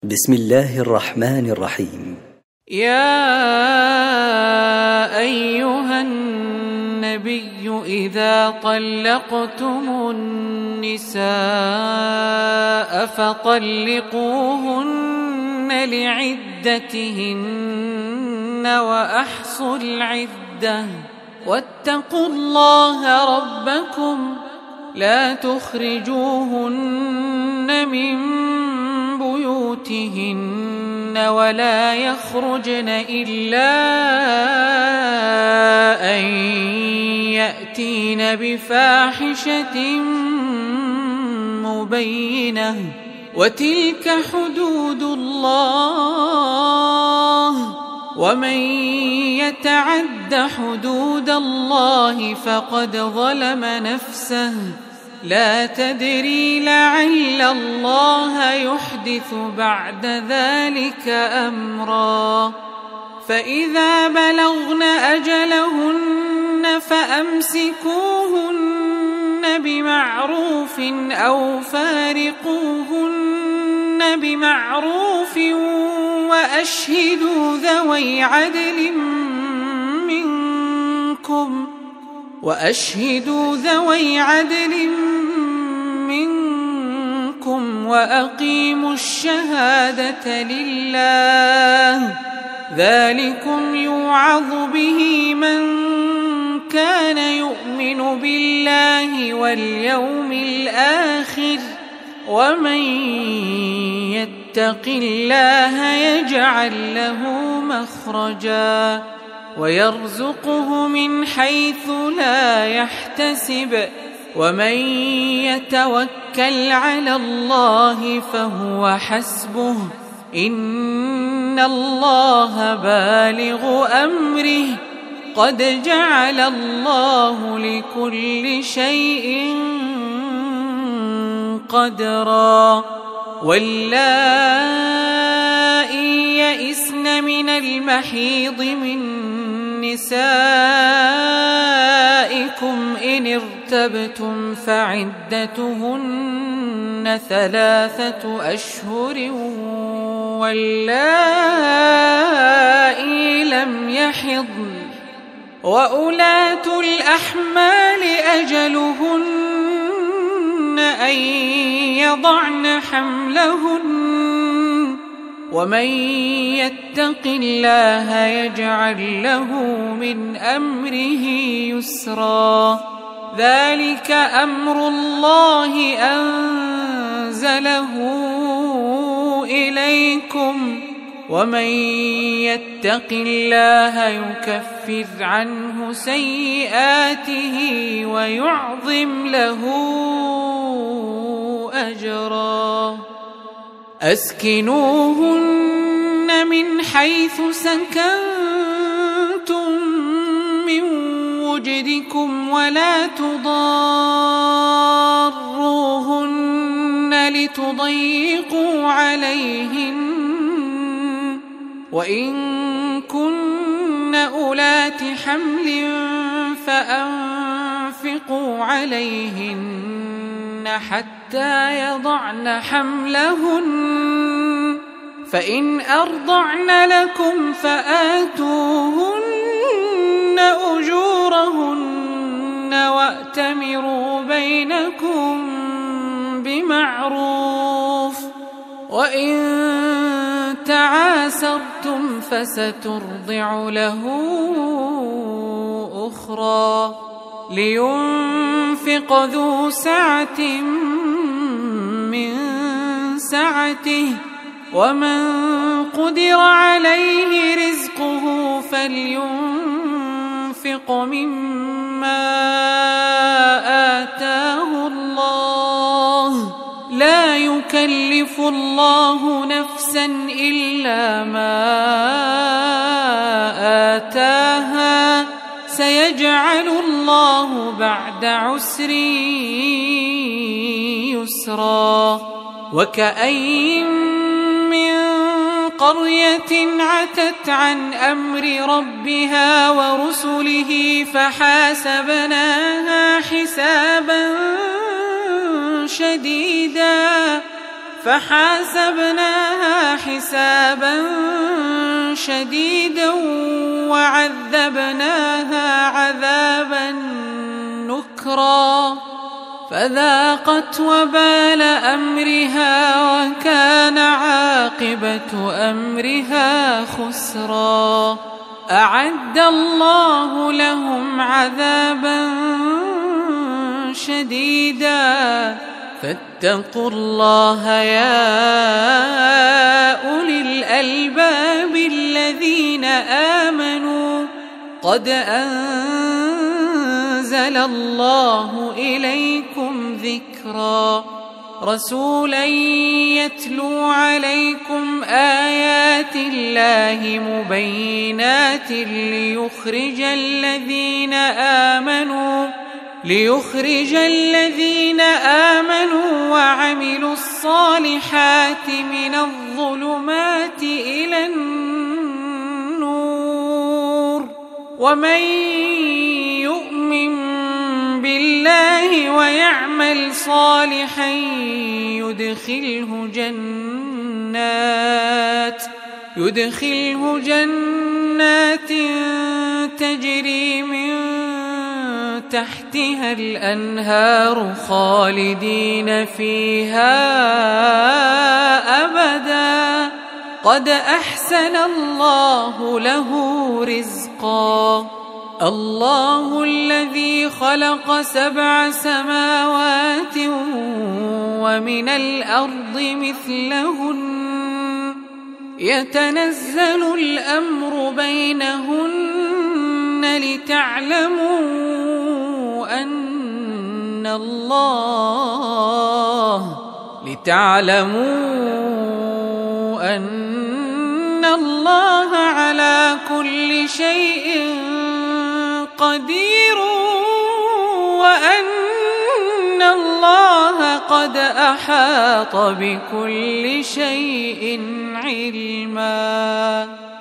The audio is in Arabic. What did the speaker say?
بسم الله الرحمن الرحيم. يا أيها النبي إذا طلقتم النساء فطلقوهن لعدتهن وأحصوا العدة واتقوا الله ربكم لا تخرجوهن من بيوتهن ولا يخرجن إلا أن يأتين بفاحشة مبينة وتلك حدود الله ومن يتعد حدود الله فقد ظلم نفسه لا تدري لعل الله يحدث بعد ذلك أمرا فإذا بلغن أجلهن فأمسكوهن بمعروف أو فارقوهن بمعروف وأشهدوا ذوي عدل منكم وأقيموا الشهادة لله ذلكم يوعظ به من كان يؤمن بالله واليوم الآخر ومن يتق الله يجعل له مخرجا ويرزقه من حيث لا يحتسب ومن يتوكل على الله فهو حسبه إن الله بالغ أمره قد جعل الله لكل شيء قدرا واللائي يئسن من المحيض من نسائكم إن ارتبتم فعدتهن 3 أشهر واللائي لم يحضن وأولاة الأحمال أجلهن أن يضعن حملهن ومن يتق الله يجعل له من أمره يسرا ذلك أمر الله أنزله إليكم ومن يتق الله يكفر عنه سيئاته ويعظم له أجرا أسكنوهن من حيث سكنتم من وجدكم ولا تضاروهن لتضيقوا عليهن وإن كن أولات حمل فأنفقوا عليهن حتى يضعن حملهن فإن أرضعن لكم فآتوهن أجورهن وأتمروا بينكم بمعروف وإن تعاسرتم فسترضع له أخرى لينفق ذو سعة من سعته ومن قدر عليه رزقه فلينفق مما آتاه الله لا يكلف الله نفسا إلا ما آتاها سيجعل الله بعد عسر يسرا وكأين من قرية عتت عن أمر ربها ورسله فحاسبناها حسابا شديدا وعذبناها عذابا نكرا فذاقت وبال أمرها وكان عاقبة أمرها خسرا أعد الله لهم عذابا شديدا فاتقوا الله يا أولي الألباب الذين آمنوا قد أنزل الله إليكم ذكرا رسولا يتلو عليكم آيات الله مبينات ليخرج الذين آمنوا وعملوا الصالحات من الظلمات إلى النور ومن يؤمن بالله ويعمل صالحا يدخله جنات تجري من تحتها الأنهار خالدين فيها أبدا قد أحسن الله له رزقا الله الذي خلق 7 سماوات ومن الأرض مثلهن يتنزل الأمر بينهن لتعلموا أن الله على كل شيء قدير وأن الله قد أحاط بكل شيء علما.